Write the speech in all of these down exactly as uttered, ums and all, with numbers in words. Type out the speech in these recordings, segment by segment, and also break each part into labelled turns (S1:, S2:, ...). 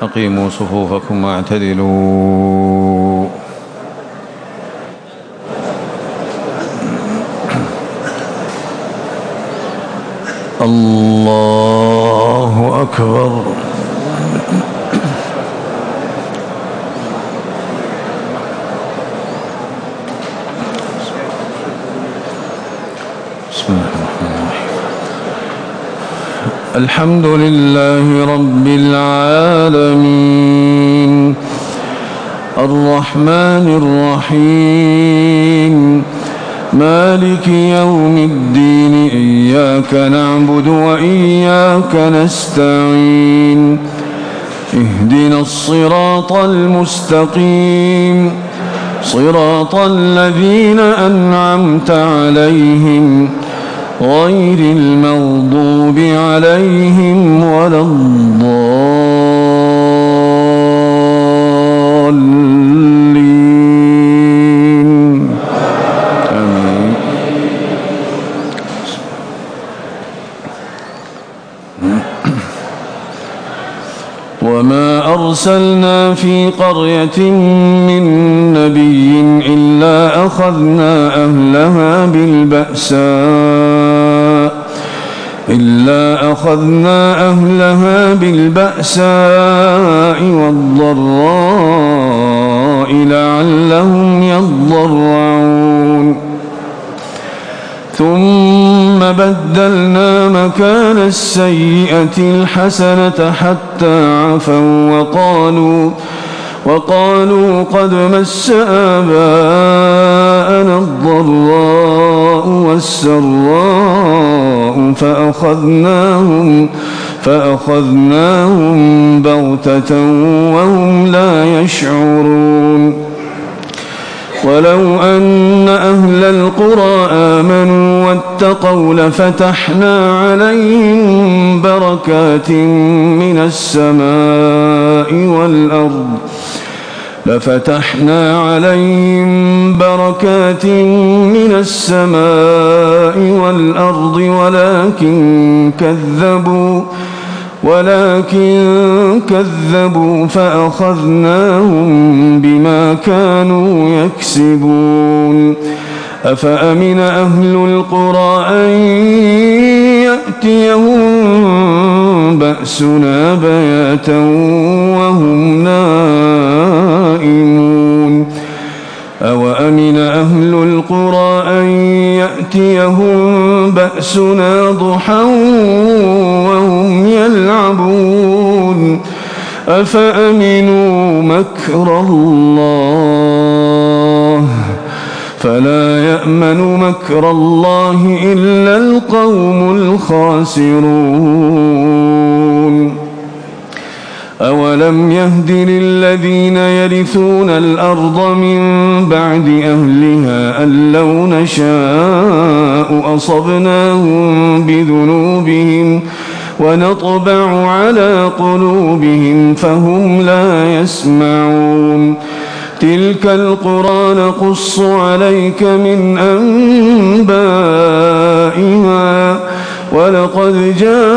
S1: أقيموا صفوفكم واعتدلوا. الله أكبر. بسم الله الرحمن الرحيم. الحمد لله رب العالمين الرحمن الرحيم مالك يوم الدين إياك نعبد وإياك نستعين اهدنا الصراط المستقيم صراط الذين أنعمت عليهم غير المغضوب عليهم ولا الضالين آمين. وما أرسلنا في قرية من نبي إلا أخذنا أهلها بالبأساء إلا أخذنا أهلها بالبأساء والضراء لعلهم يضرعون ثم بدلنا مكان السيئة الحسنة حتى عفوا وقالوا وقالوا قد مس آباءنا الضراء والسراء فأخذناهم فأخذناهم بغتة وهم لا يشعرون ولو أن أهل القرى آمنوا واتقوا لفتحنا عليهم بركات من السماء والأرض لفتحنا عليهم بركات من السماء والأرض ولكن كذبوا ولكن كذبوا فأخذناهم بما كانوا يكسبون أفأمن أهل القرى أن يأتيهم بأسنا بياتا وهم نائمون أوأمن أهل القرى أن يأتيهم بأسنا ضحى وهم يلعبون أفأمنوا مكر الله فلا يأمن مكر الله إلا القوم الخاسرون أولم يهد للذين يرثون الأرض من بعد أهلها أن لو نشاء أصبناهم بذنوبهم ونطبع على قلوبهم فهم لا يسمعون تلك القرى نقص عليك من أنبائها ولقد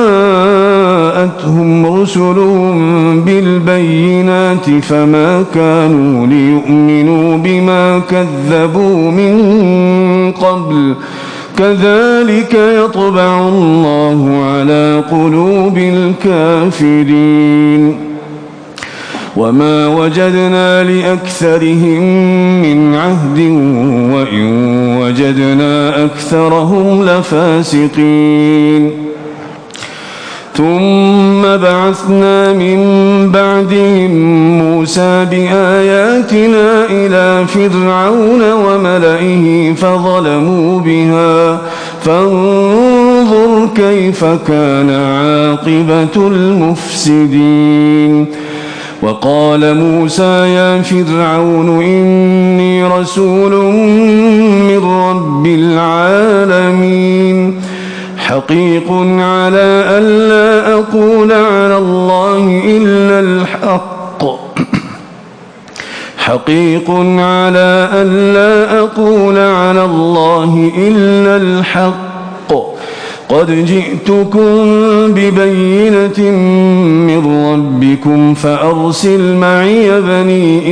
S1: جاءتهم رسلهم بالبينات فما كانوا ليؤمنوا بما كذبوا من قبل كذلك يطبع الله على قلوب الكافرين وما وجدنا لأكثرهم من عهد وإن وجدنا أكثرهم لفاسقين ثم بعثنا من بعدهم موسى بآياتنا إلى فرعون وملئه فظلموا بها فانظر كيف كان عاقبة المفسدين وقال موسى يا فرعون إني رسول من رب العالمين حقيق على ألا أقول على الله إلا الحق حقيق على ألا أقول على الله إلا الحق قد جئتكم ببينة من ربكم فأرسل معي بني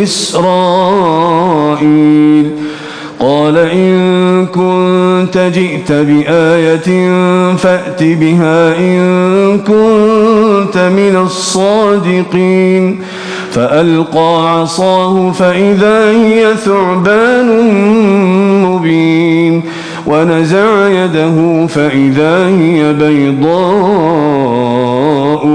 S1: إسرائيل قال إن كنت جئت بآية فأت بها إن كنت من الصادقين فألقى عصاه فإذا هي ثعبان مبين ونزع يده فإذا هي بيضاء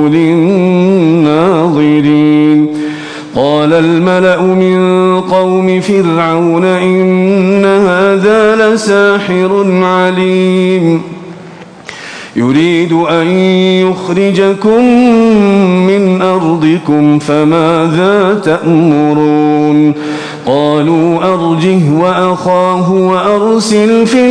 S1: للناظرين قال الملأ من قوم فرعون إن هذا لساحر عليم يريد أن يخرجكم من أرضكم فماذا تأمرون قالوا أرجه وأخاه وأرسل في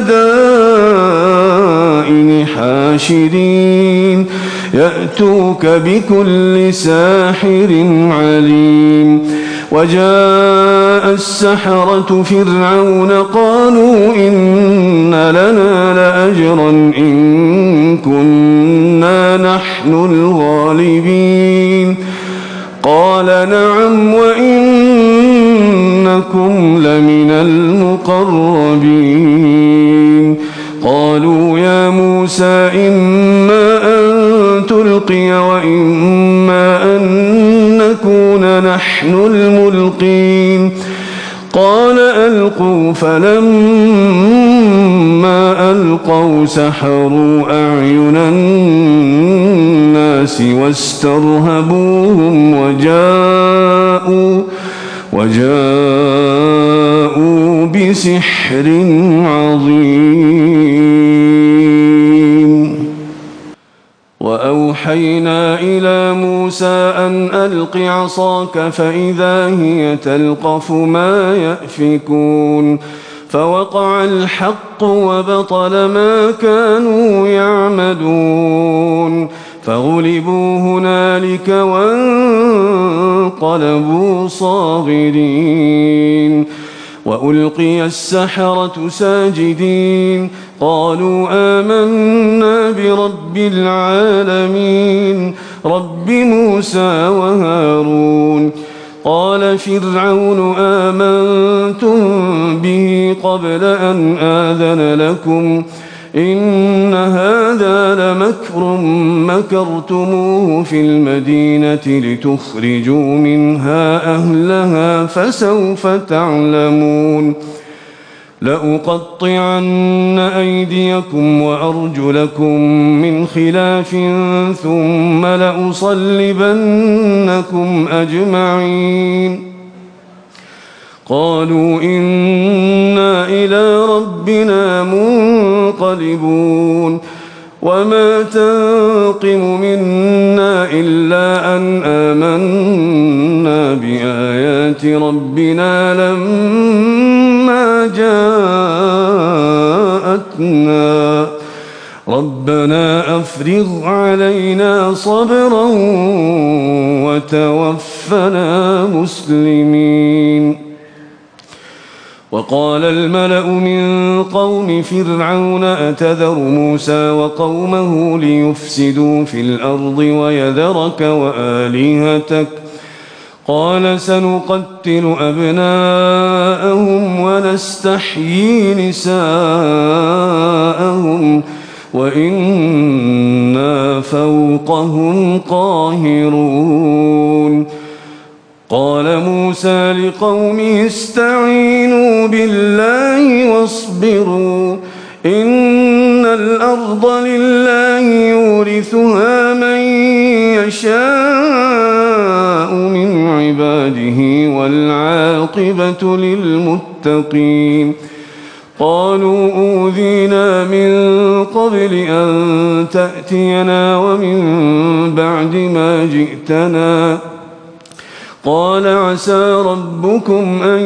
S1: المدائن حاشرين يأتوك بكل ساحر عليم وجاء السحرة فرعون قالوا إن لنا لأجرا إن كنا نحن الغالبين قال نعم وإنكم لمن المقربين قالوا يا موسى إما أن تلقي وإما أن نكون نحن الملقين قال ألقوا فلما ألقوا سحروا أعين الناس واسترهبوهم وجاءوا وجاءوا بسحر عظيم وأوحينا إلى موسى أن ألق عصاك فإذا هي تلقف ما يأفكون فوقع الحق وبطل ما كانوا يعملون فغلبوا هنالك وانقلبوا صاغرين وألقي السحرة ساجدين قالوا آمنا برب العالمين رب موسى وهارون قال فرعون آمنتم به قبل أن آذن لكم إن هذا لمكر مكرتموه في المدينة لتخرجوا منها أهلها فسوف تعلمون لأقطعن أيديكم وأرجلكم من خلاف ثم لأصلبنكم أجمعين قالوا إنا إلى ربنا منقلبون وما تنقم منا إلا أن آمنا بآيات ربنا لما جاءتنا ربنا أفرغ علينا صبرا وتوفنا مسلمين وقال الملأ من قوم فرعون أتذر موسى وقومه ليفسدوا في الأرض ويذرك وآلهتك قال سنقتل أبناءهم ونستحيي نساءهم وإنا فوقهم قاهرون قال موسى لقومه استعينوا بالله واصبروا إن الأرض لله يورثها من يشاء من عباده والعاقبة للمتقين قالوا أوذينا من قبل أن تأتينا ومن بعد ما جئتنا قال عسى ربكم أن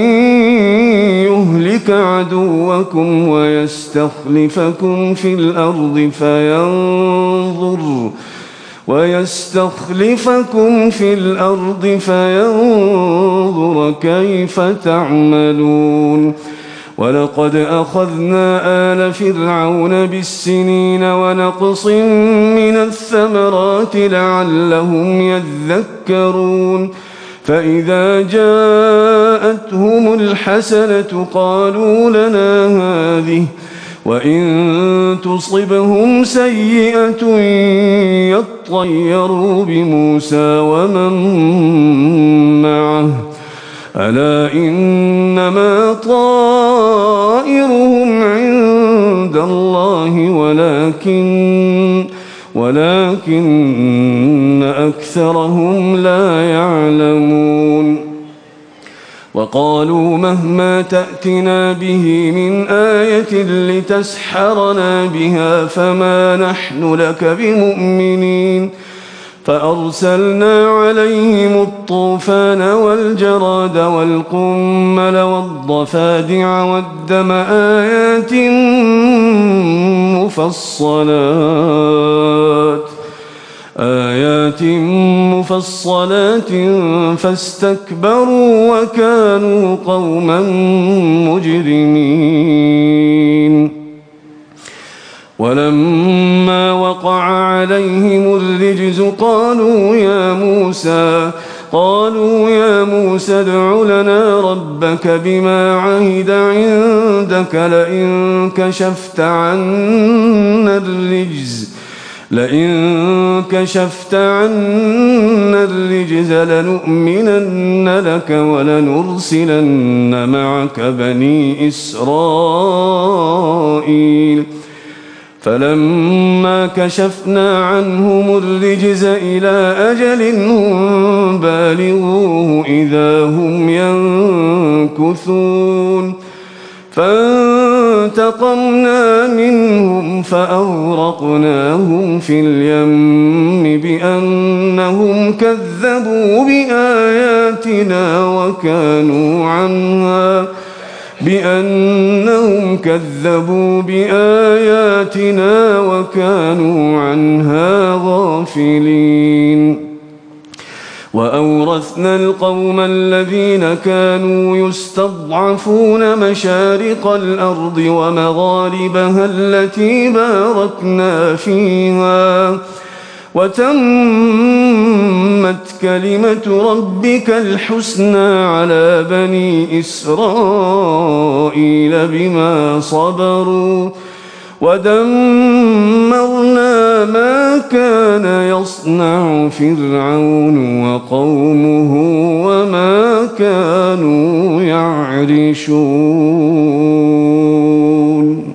S1: يهلك عدوكم ويستخلفكم في الأرض فينظر ويستخلفكم في الأرض فينظر كيف تعملون ولقد أخذنا آل فرعون بالسنين ونقص من الثمرات لعلهم يذكرون فإذا جاءتهم الحسنة قالوا لنا هذه وإن تصبهم سيئة يطيروا بموسى ومن معه ألا إنما طائرهم عند الله ولكن ولكن أكثرهم لا يعلمون وقالوا مهما تأتنا به من آية لتسحرنا بها فما نحن لك بمؤمنين فأرسلنا عليهم الطوفان والجراد والقمل والضفادع والدم آيات مفصلات آيات مفصلات فاستكبروا وكانوا قوما مجرمين ولما وقع عليهم الرجز قالوا يا موسى قالوا يا موسى ادع لنا ربك بما عهد عندك لئن كشفت عنا الرجز لئن كشفت عنا الرجز لنؤمنن لك ولنرسلن معك بني إسرائيل فلما كشفنا عنهم الرجز إلى أجل هم بالغوه إذا هم ينكثون فانتقمنا منهم فأغرقناهم في اليم بأنهم كذبوا بآياتنا وكانوا عنها بأنهم كذبوا بآياتنا وكانوا عنها غافلين وأورثنا القوم الذين كانوا يستضعفون مشارق الأرض ومغاربها التي باركنا فيها وتمت كلمة ربك الحسنى على بني إسرائيل بما صبروا ودمرنا ما كان يصنع فرعون وقومه وما كانوا يعرشون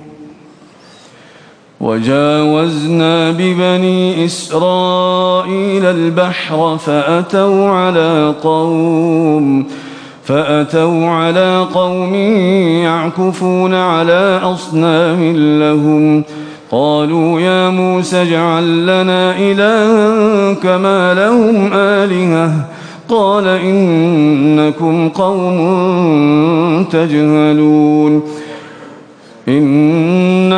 S1: وجاوزنا ببني إسرائيل البحر فأتوا على قوم فأتوا على قوم يعكفون على أصنام لهم قالوا يا موسى اجعل لنا إلها كما لهم آلهة قال إنكم قوم تجهلون إن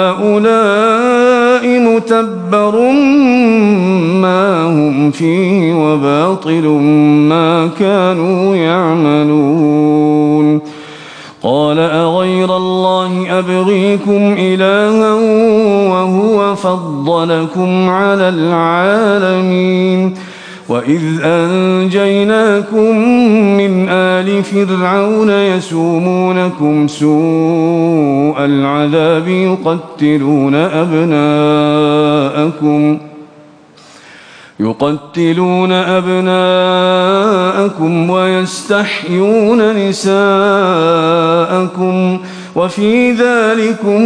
S1: هؤلاء متبر ما هم فيه وباطل ما كانوا يعملون قال أغير الله أبغيكم إلها وهو فضلكم على العالمين وإذ أنجيناكم من آل فرعون يسومونكم سوء العذاب يقتلون أبناءكم يقتلون أبناءكم ويستحيون نساءكم وفي ذلكم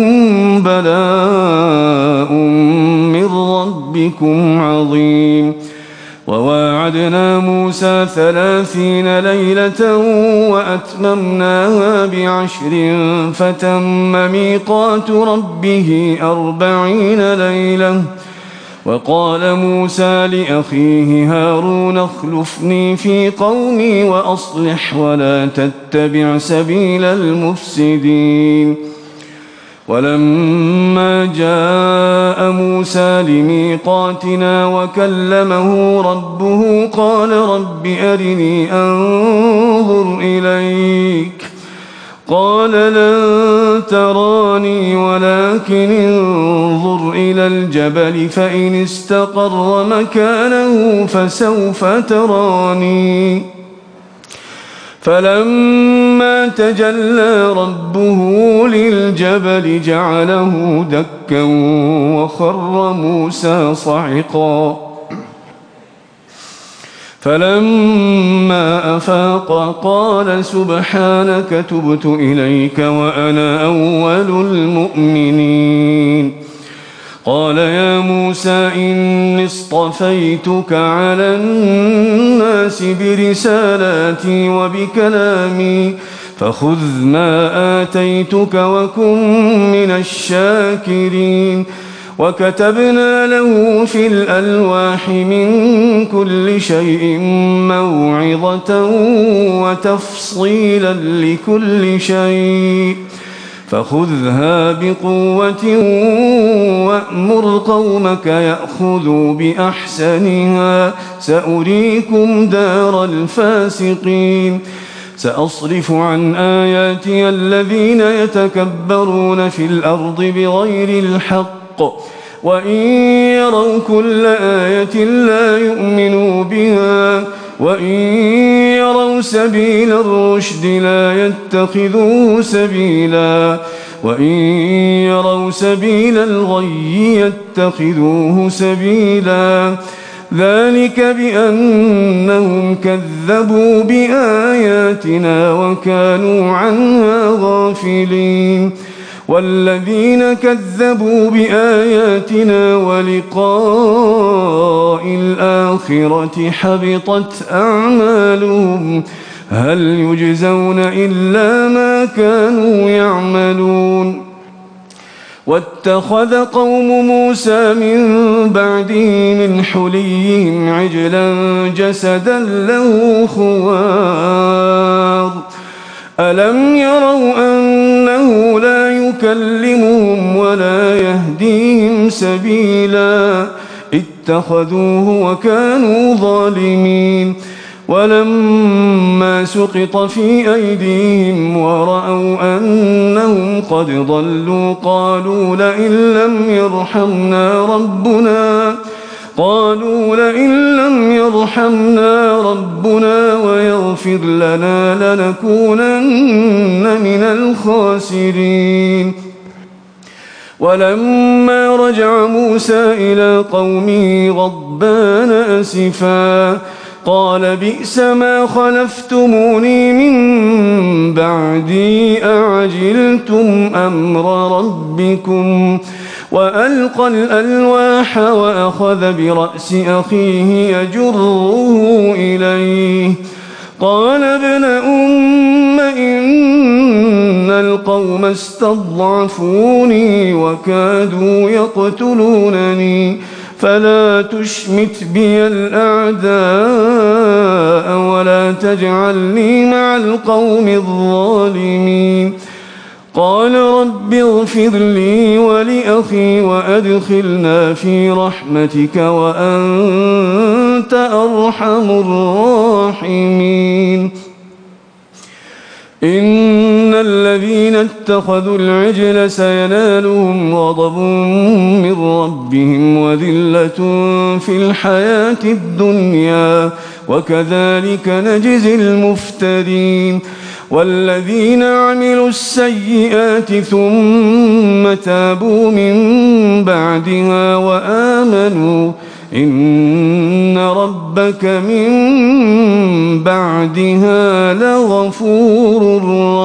S1: بلاء من ربكم عظيم وواعدنا موسى ثلاثين ليلة وأتممناها بعشر فتم ميقات ربه أربعين ليلة وقال موسى لأخيه هارون اخلفني في قومي وأصلح ولا تتبع سبيل المفسدين ولما جاء موسى لميقاتنا وكلمه ربه قال رب أرني أنظر إليك قال لن تراني ولكن انظر إلى الجبل فإن استقر مكانه فسوف تراني فلما تجلى ربه للجبل جعله دكا وخر موسى صعقا فلما أفاق قال سبحانك تبت إليك وأنا أول المؤمنين قال يا موسى إني اصطفيتك على الناس برسالاتي وبكلامي فخذ ما آتيتك وكن من الشاكرين وكتبنا له في الألواح من كل شيء موعظة وتفصيلا لكل شيء فخذها بقوة وأمر قومك يأخذوا بأحسنها سأريكم دار الفاسقين سأصرف عن آياتي الذين يتكبرون في الأرض بغير الحق وإن يروا كل آية لا يؤمنوا بها وإن يروا سبيل الرشد لا يتخذوه سبيلا وإن يروا سبيل الغي يتخذوه سبيلا ذلك بأنهم كذبوا بآياتنا وكانوا عنها غافلين والذين كذبوا بآياتنا ولقاء الآخرة حبطت أعمالهم هل يجزون إلا ما كانوا يعملون واتخذ قوم موسى من بعده من حليهم عجلا جسدا له خوار ألم يروا أنه لا يكلمهم ولا يهديهم سبيلا اتخذوه وكانوا ظالمين ولما سقط في أيديهم ورأوا أنهم قد ضلوا قالوا لئن لم يرحمنا ربنا قالوا لئن لم يرحمنا ربنا ويغفر لنا لنكونن من الخاسرين ولما رجع موسى إلى قومه غضبان أسفا قال بئس ما خلفتموني من بعدي أعجلتم أمر ربكم وألقى الألواح وأخذ برأس أخيه يجره إليه قال ابن أم إن القوم استضعفوني وكادوا يقتلونني فلا تشمت بي الأعداء ولا تجعلني مع القوم الظالمين قال رب اغفر لي ولأخي وأدخلنا في رحمتك وأنت أرحم الراحمين إن الذين اتخذوا العجل سينالهم غضب من ربهم وذلة في الحياة الدنيا وكذلك نجزي المفترين والذين عملوا السيئات ثم تابوا من بعدها وآمنوا إن ربك من بعدها لغفور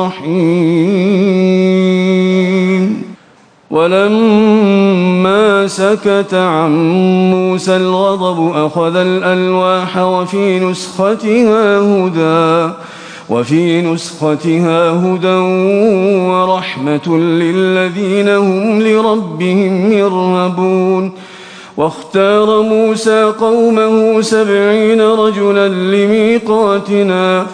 S1: رحيم ولما سكت عن موسى الغضب أخذ الألواح وفي نسختها هدى وفي نسختها هدى ورحمة للذين هم لربهم يرهبون واختار موسى قومه سبعين رجلا لميقاتنا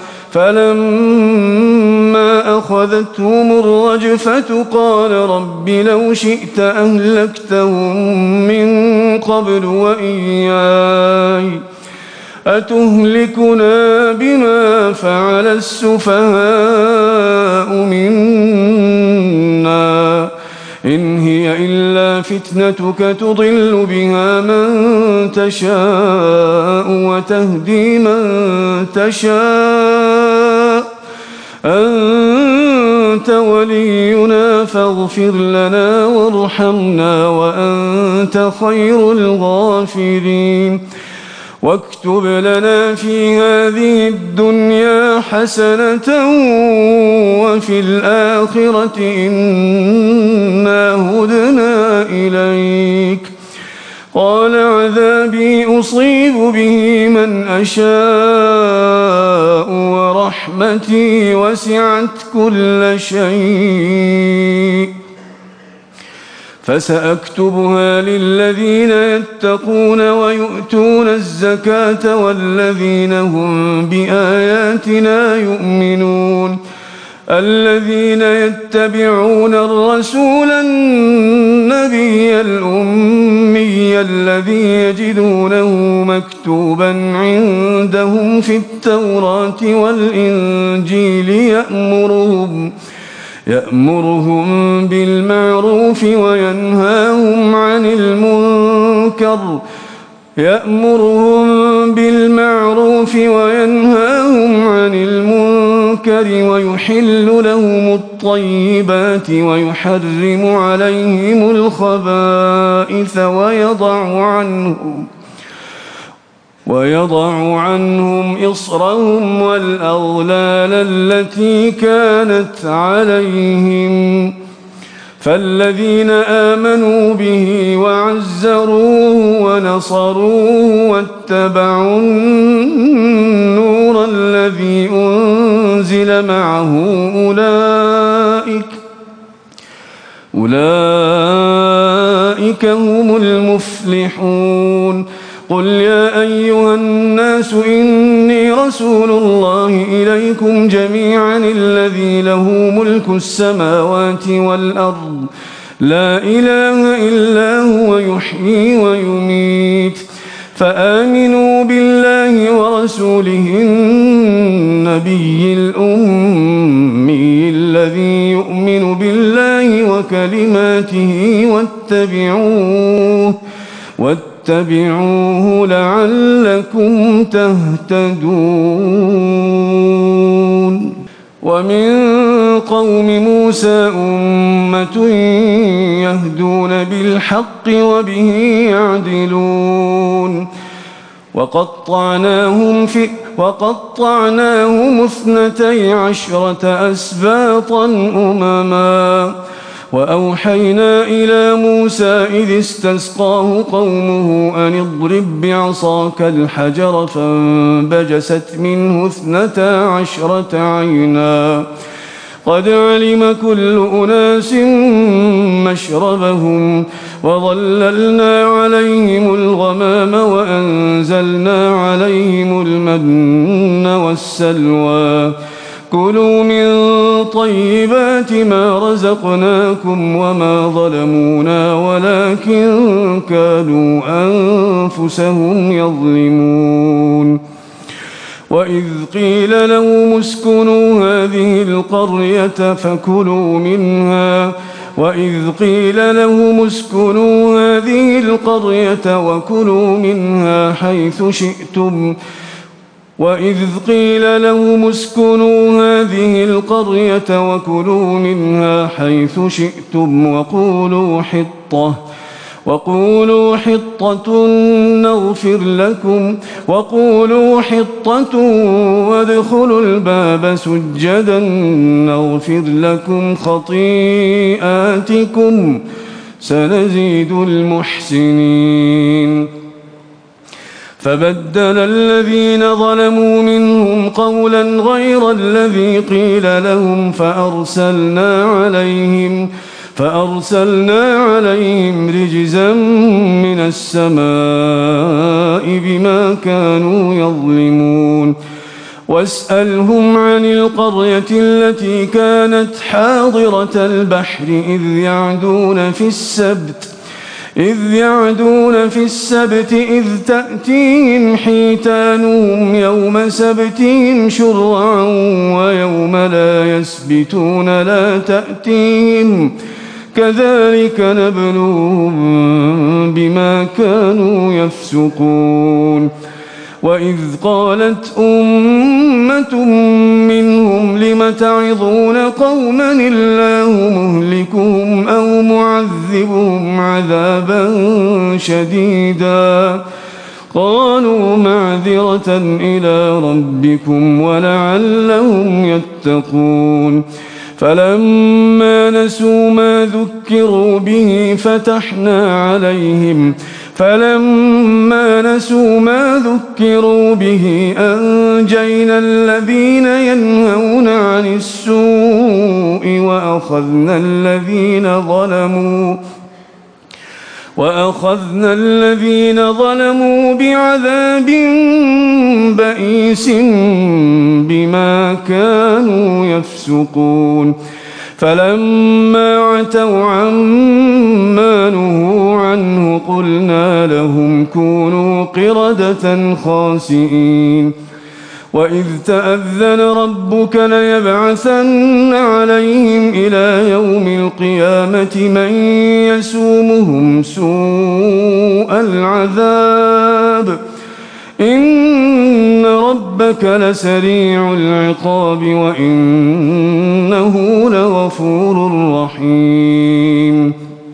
S1: فلما أخذتهم الرجفة قال رب لو شئت أهلكتهم من قبل وإياي أتهلكنا بما فعل السفهاء منا إن هي إلا فتنتك تضل بها من تشاء وتهدي من تشاء أنت ولينا فاغفر لنا وارحمنا وأنت خير الغافرين واكتب لنا في هذه الدنيا حسنة وفي الآخرة إنا هدنا إليك قال عذابي أصيب به من أشاء ورحمتي وسعت كل شيء فسأكتبها للذين يتقون ويؤتون الزكاة والذين هم بآياتنا يؤمنون الذين يتبعون الرسول النبي الأمي الذي يجدونه مكتوبا عندهم في التوراة والإنجيل يأمرهم يأمرهم بالمعروف وينهاهم عن المنكر يأمرهم بالمعروف وينهاهم عن المنكر ويحل لهم الطيبات ويحرم عليهم الخبائث ويضع عنهم ويضع عنهم إصرهم والأغلال التي كانت عليهم فالذين آمنوا به وعزروه ونصروه واتبعوا النور الذي أنزل معه أولئك أولئك هم المفلحون قل يا أيها الناس إني رسول الله إليكم جميعا الذي له ملك السماوات والأرض لا إله إلا هو يحيي ويميت فآمنوا بالله ورسوله النبي الأمي الذي يؤمن بالله وكلماته واتبعوه واتبعوه لعلكم تهتدون ومن قوم موسى أمة يهدون بالحق وبه يعدلون وقطعناهم في وقطعناهم اثنتي عشرة أسباطا أمما وأوحينا إلى موسى إذ استسقاه قومه أن اضرب بعصاك الحجر فانبجست منه اثنتا عشرة عينا قد علم كل أناس مشربهم وظللنا عليهم الغمام وأنزلنا عليهم المن والسلوى كلوا من طيبات ما رزقناكم وما ظلمونا ولكن كانوا أنفسهم يظلمون وإذ قيل لهم اسكنوا هذه القرية فكلوا منها وإذ قيل لهم اسكنوا هذه القرية وكلوا منها حيث شئتم وإذ قيل لهم اسكنوا هذه القرية وكلوا منها حيث شئتم وقولوا حطة وقولوا حطة نغفر لكم وقولوا حطة وادخلوا الباب سجدا نغفر لكم خطيئاتكم سنزيد المحسنين فبدل الذين ظلموا منهم قولا غير الذي قيل لهم فأرسلنا عليهم فأرسلنا عليهم رجزا من السماء بما كانوا يظلمون واسألهم عن القرية التي كانت حاضرة البحر إذ يعدون في السبت إذ يعدون في السبت إذ تأتيهم حيتانهم يوم سبتهم شرعا ويوم لا يسبتون لا تأتيهم كذلك نبلوهم بما كانوا يفسقون وإذ قالت أمة منهم لم تعظون قوما الله مهلكهم أو معذبهم عذابا شديدا قالوا معذرة إلى ربكم ولعلهم يتقون فلما نسوا ما ذكروا به فتحنا عليهم فلما نسوا ما ذكروا به أنجينا الذين ينهون عن السوء وأخذنا الذين ظلموا وأخذنا الذين ظلموا بعذاب بئيس بما كانوا يفسقون فلما عتوا عما نهوا عنه قلنا لهم كونوا قردة خاسئين وإذ تأذن ربك ليبعثن عليهم إلى يوم القيامة من يسومهم سوء العذاب إن ربك لسريع العقاب وإنه لغفور رحيم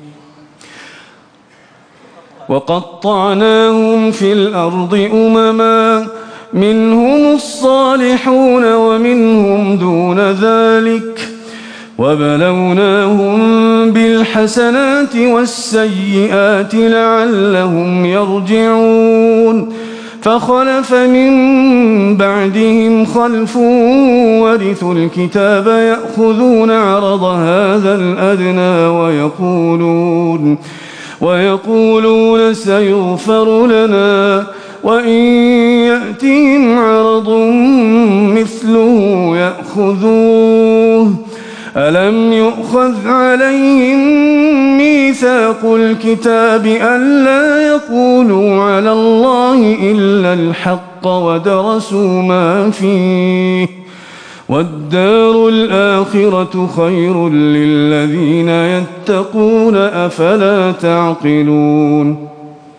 S1: وقطعناهم في الأرض أمما منهم الصالحون ومنهم دون ذلك وبلوناهم بالحسنات والسيئات لعلهم يرجعون فخلف من بعدهم خلف ورثوا الكتاب يأخذون عرض هذا الأدنى ويقولون ويقولون سيغفر لنا وإن يأتهم عرض مثله يأخذوه ألم يؤخذ عليهم ميثاق الكتاب ألا يقولوا على الله إلا الحق ودرسوا ما فيه والدار الآخرة خير للذين يتقون أفلا تعقلون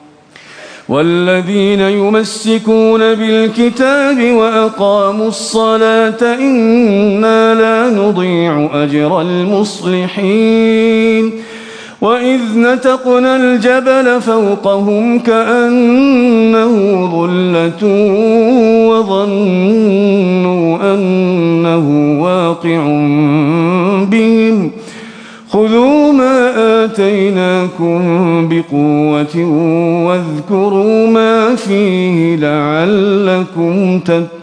S1: والذين يمسكون بالكتاب وأقاموا الصلاة إنا لا نضيع أجر المصلحين وإذ نتقنا الجبل فوقهم كأنه ظلة وظنوا أنه واقع بهم خذوا ما آتيناكم بقوة واذكروا ما فيه لعلكم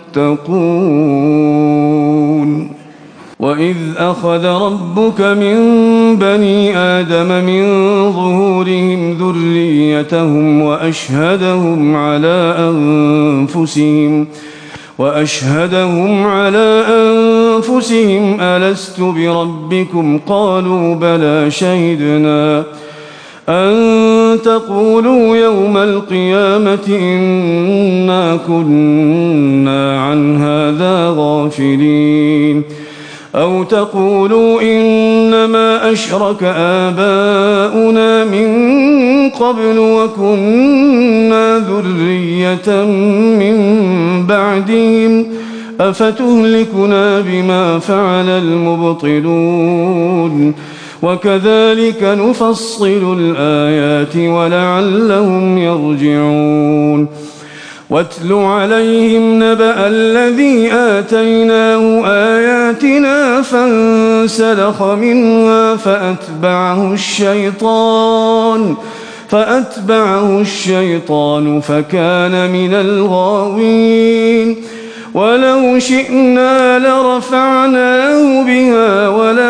S1: تتقون وإذ أخذ ربك من بني آدم من ظهورهم ذريتهم وأشهدهم على أنفسهم وأشهدهم على أنفسهم ألست بربكم قالوا بلى شهدنا أن تقولوا يوم القيامة إنا كنا عن هذا غافلين أو تقولوا إنما أشرك آباؤنا من قبل وكنا ذرية من بعدهم أفتهلكنا بما فعل المبطلون وكذلك نفصل الآيات ولعلهم يرجعون واتل عليهم نبأ الذي آتيناه آياتنا فانسلخ منها فأتبعه الشيطان فأتبعه الشيطان فكان من الغاوين ولو شئنا لرفعناه بها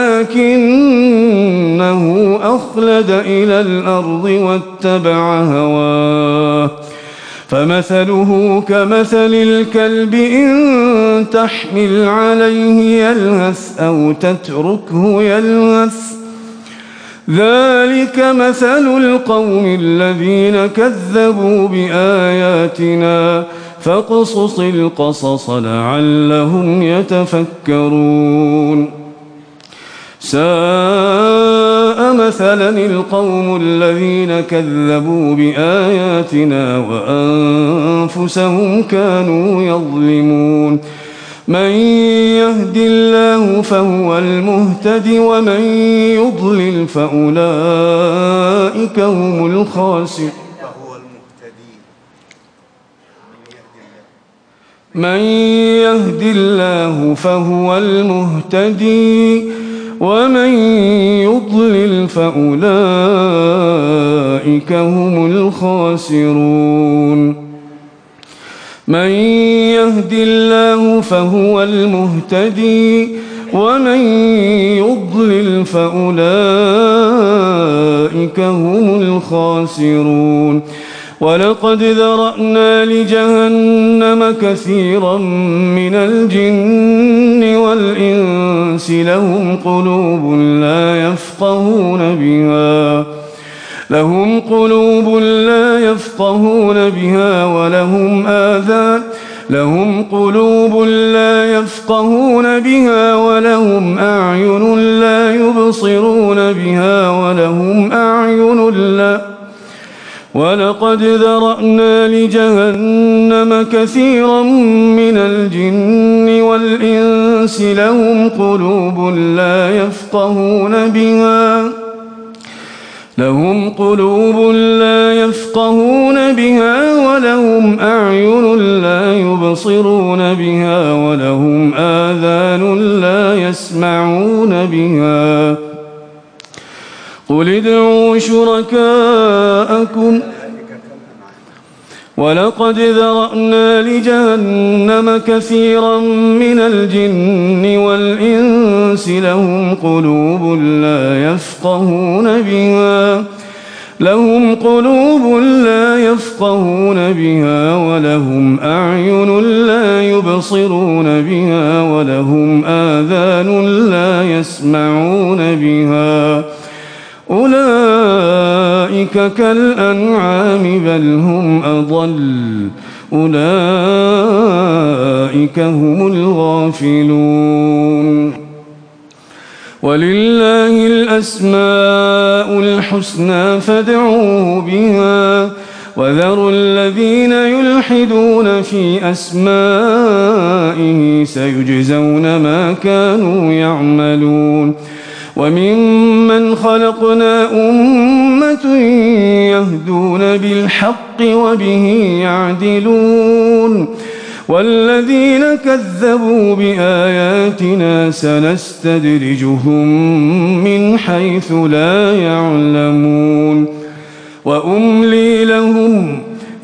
S1: ولكنه أخلد إلى الأرض واتبع هواه فمثله كمثل الكلب إن تحمل عليه يلهث أو تتركه يلهث ذلك مثل القوم الذين كذبوا بآياتنا فاقصص القصص لعلهم يتفكرون ساء مثلا القوم الذين كذبوا بآياتنا وأنفسهم كانوا يظلمون من يهد الله فهو المهتد ومن يضلل فأولئك هم الخاسرون من يهد الله فهو المهتدي ومن يضلل فأولئك هم الخاسرون من يهد الله فهو المهتدي ومن يضلل فأولئك هم الخاسرون ولقد ذرأنا لجهنم كثيرا من الجن والإنس لهم قلوب لا يفقهون بها لهم قلوب لا يفقهون بها ولهم آذان لهم قلوب لا يفقهون بها ولهم أعين لا يبصرون بها ولهم أعين لا ولقد ذرأنا لجهنم كثيرا من الجن والإنس لهم قلوب لا يفقهون بها لهم قلوب لا يفقهون بها ولهم أعين لا يبصرون بها ولهم آذان لا يسمعون بها قل ادعوا شركاءكم ولقد ذرأنا لجهنم كثيرا من الجن والإنس لهم قلوب لا يفقهون بها لهم قلوب لا يفقهون بها ولهم أعين لا يبصرون بها ولهم آذان لا يسمعون بها أولئك كالأنعام بل هم أضل أولئك هم الغافلون ولله الأسماء الحسنى فادعوه بها وذروا الذين يلحدون في أسمائه سيجزون ما كانوا يعملون وممن خلقنا أمة يهدون بالحق وبه يعدلون والذين كذبوا بآياتنا سنستدرجهم من حيث لا يعلمون وأملي لهم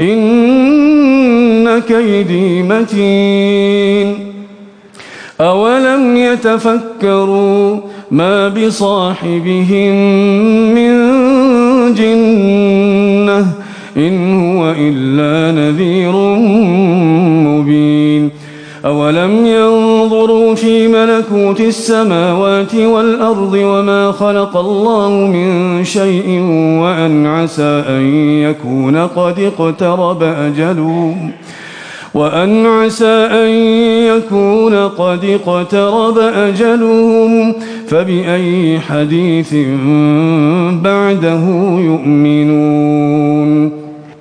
S1: إن كيدي متين أولم يتفكروا ما بصاحبهم من جنة إن هو إلا نذير مبين أولم ينظروا في ملكوت السماوات والأرض وما خلق الله من شيء وأن عسى أن يكون قد اقترب أجلهم وأن عسى أن يكون قد اقترب أجلهم فبأي حديث بعده يؤمنون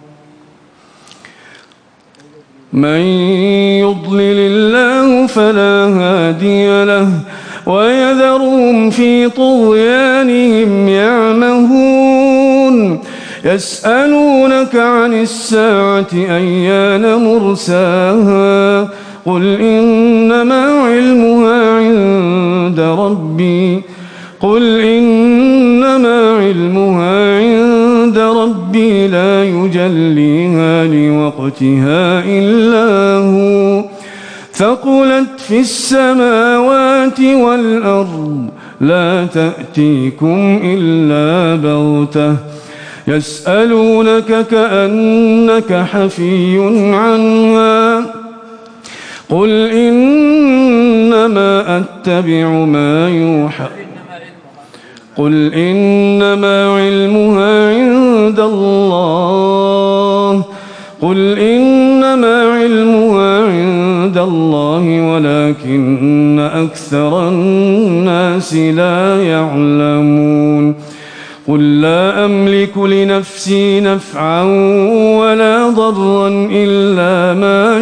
S1: من يضلل الله فلا هادي له ويذرهم في طغيانهم يعمهون يسألونك عن الساعة أيان مرساها قل إنما علمها عند ربي قل إنما علمها عند ربي لا يجليها لوقتها إلا هو ثقلت في السماوات والأرض لا تأتيكم إلا بغتة يسألونك كأنك حفي عنها قل إنما أتبع ما يوحى قل إنما علمها عند الله قل إنما علمها عند الله ولكن أكثر الناس لا يعلمون قل لا أملك لنفسي نفعا ولا ضرا إلا ما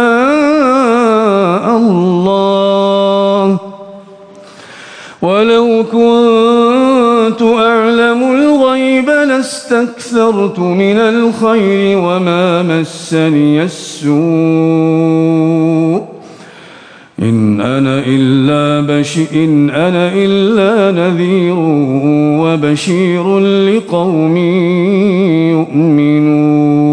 S1: شاء الله ولو كنت أعلم الغيب لاستكثرت من الخير وما مسني السوء إن أنا إلا بشر إن أنا إلا نذير وبشير لقوم يؤمنون